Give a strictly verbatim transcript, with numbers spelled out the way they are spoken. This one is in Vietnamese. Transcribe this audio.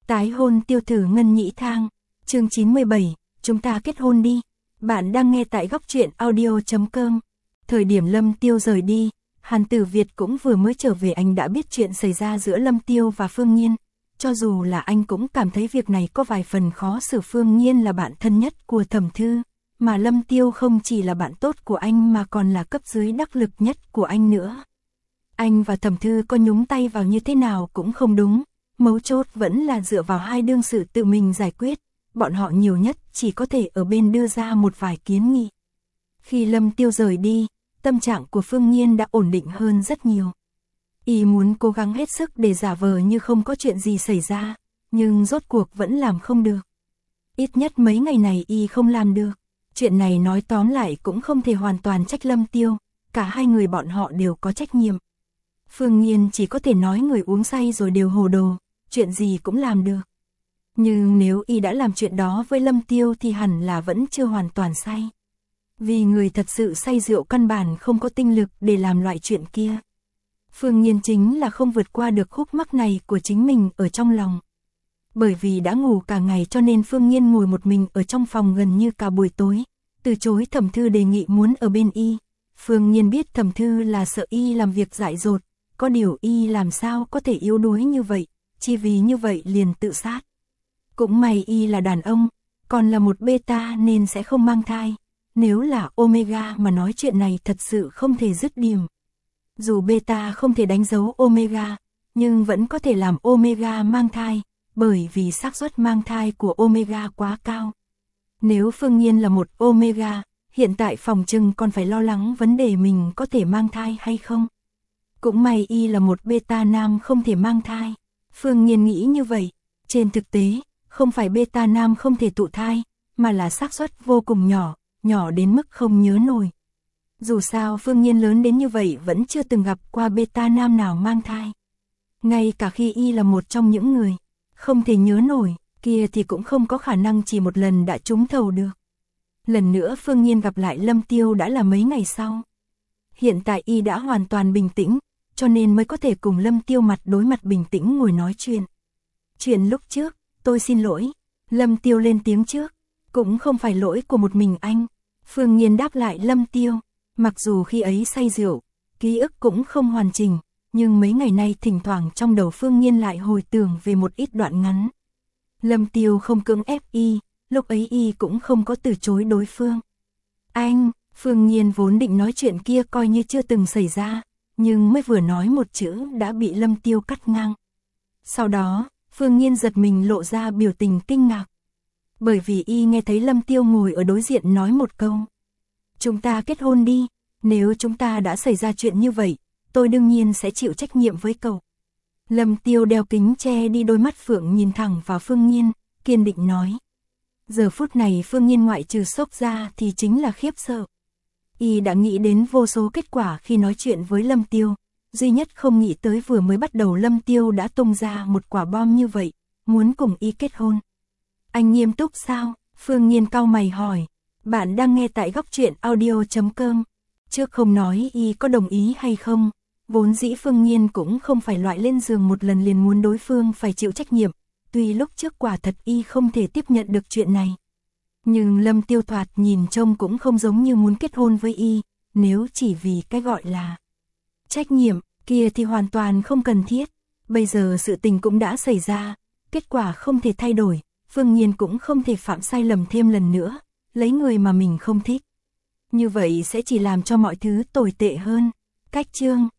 Tái hôn tiêu thử Ngân Nhĩ Thang, chương chín mươi bảy, chúng ta kết hôn đi. Bạn đang nghe tại góc truyện audio chấm com. Thời điểm Lâm Tiêu rời đi, Hàn Tử Việt cũng vừa mới trở về, anh đã biết chuyện xảy ra giữa Lâm Tiêu và Phương Nhiên. Cho dù là anh cũng cảm thấy việc này có vài phần khó xử. Phương Nhiên là bạn thân nhất của Thẩm Thư, mà Lâm Tiêu không chỉ là bạn tốt của anh mà còn là cấp dưới đắc lực nhất của anh nữa. Anh và Thẩm Thư có nhúng tay vào như thế nào cũng không đúng, mấu chốt vẫn là dựa vào hai đương sự tự mình giải quyết, bọn họ nhiều nhất chỉ có thể ở bên đưa ra một vài kiến nghị. Khi Lâm Tiêu rời đi, tâm trạng của Phương Nhiên đã ổn định hơn rất nhiều. Y muốn cố gắng hết sức để giả vờ như không có chuyện gì xảy ra, nhưng rốt cuộc vẫn làm không được. Ít nhất mấy ngày này Y không làm được. Chuyện này nói tóm lại cũng không thể hoàn toàn trách Lâm Tiêu, cả hai người bọn họ đều có trách nhiệm. Phương Nhiên chỉ có thể nói người uống say rồi đều hồ đồ, chuyện gì cũng làm được. Nhưng nếu Y đã làm chuyện đó với Lâm Tiêu thì hẳn là vẫn chưa hoàn toàn say. Vì người thật sự say rượu căn bản không có tinh lực để làm loại chuyện kia. Phương Nhiên chính là không vượt qua được khúc mắc này của chính mình ở trong lòng. Bởi vì đã ngủ cả ngày cho nên Phương Nhiên ngồi một mình ở trong phòng gần như cả buổi tối, từ chối Thẩm Thư đề nghị muốn ở bên Y. Phương Nhiên biết Thẩm Thư là sợ Y làm việc dại dột, có điều Y làm sao có thể yếu đuối như vậy, chỉ vì như vậy liền tự sát. Cũng may Y là đàn ông, còn là một beta nên sẽ không mang thai, nếu là omega mà nói chuyện này thật sự không thể dứt điểm. Dù beta không thể đánh dấu omega, nhưng vẫn có thể làm omega mang thai, bởi vì xác suất mang thai của omega quá cao. Nếu Phương Nhiên là một omega, hiện tại phòng trừng còn phải lo lắng vấn đề mình có thể mang thai hay không. Cũng may Y là một beta nam không thể mang thai. Phương Nhiên nghĩ như vậy, trên thực tế, không phải beta nam không thể thụ thai, mà là xác suất vô cùng nhỏ, nhỏ đến mức không nhớ nổi. Dù sao Phương Nhiên lớn đến như vậy vẫn chưa từng gặp qua beta nam nào mang thai. Ngay cả khi Y là một trong những người không thể nhớ nổi, kia thì cũng không có khả năng chỉ một lần đã trúng thầu được. Lần nữa Phương Nhiên gặp lại Lâm Tiêu đã là mấy ngày sau. Hiện tại Y đã hoàn toàn bình tĩnh, cho nên mới có thể cùng Lâm Tiêu mặt đối mặt bình tĩnh ngồi nói chuyện. Chuyện lúc trước, tôi xin lỗi. Lâm Tiêu lên tiếng trước, cũng không phải lỗi của một mình anh. Phương Nhiên đáp lại Lâm Tiêu, mặc dù khi ấy say rượu, ký ức cũng không hoàn chỉnh, nhưng mấy ngày nay thỉnh thoảng trong đầu Phương Nhiên lại hồi tưởng về một ít đoạn ngắn. Lâm Tiêu không cưỡng ép Y, lúc ấy Y cũng không có từ chối đối phương. Anh, Phương Nhiên vốn định nói chuyện kia coi như chưa từng xảy ra, nhưng mới vừa nói một chữ đã bị Lâm Tiêu cắt ngang. Sau đó, Phương Nhiên giật mình lộ ra biểu tình kinh ngạc. Bởi vì Y nghe thấy Lâm Tiêu ngồi ở đối diện nói một câu. Chúng ta kết hôn đi, nếu chúng ta đã xảy ra chuyện như vậy, tôi đương nhiên sẽ chịu trách nhiệm với cậu. Lâm Tiêu đeo kính che đi đôi mắt phượng nhìn thẳng vào Phương Nhiên, kiên định nói. Giờ phút này Phương Nhiên ngoại trừ sốc ra thì chính là khiếp sợ. Y đã nghĩ đến vô số kết quả khi nói chuyện với Lâm Tiêu, duy nhất không nghĩ tới vừa mới bắt đầu Lâm Tiêu đã tung ra một quả bom như vậy, muốn cùng Y kết hôn. Anh nghiêm túc sao? Phương Nhiên cau mày hỏi. Bạn đang nghe tại góc truyện audio chấm com. Trước không nói Y có đồng ý hay không, vốn dĩ Phương Nhiên cũng không phải loại lên giường một lần liền muốn đối phương phải chịu trách nhiệm, tuy lúc trước quả thật Y không thể tiếp nhận được chuyện này. Nhưng Lâm Tiêu thoạt nhìn trông cũng không giống như muốn kết hôn với Y, nếu chỉ vì cái gọi là trách nhiệm, kia thì hoàn toàn không cần thiết. Bây giờ sự tình cũng đã xảy ra, kết quả không thể thay đổi, Phương Nhiên cũng không thể phạm sai lầm thêm lần nữa, lấy người mà mình không thích. Như vậy sẽ chỉ làm cho mọi thứ tồi tệ hơn. Cách chương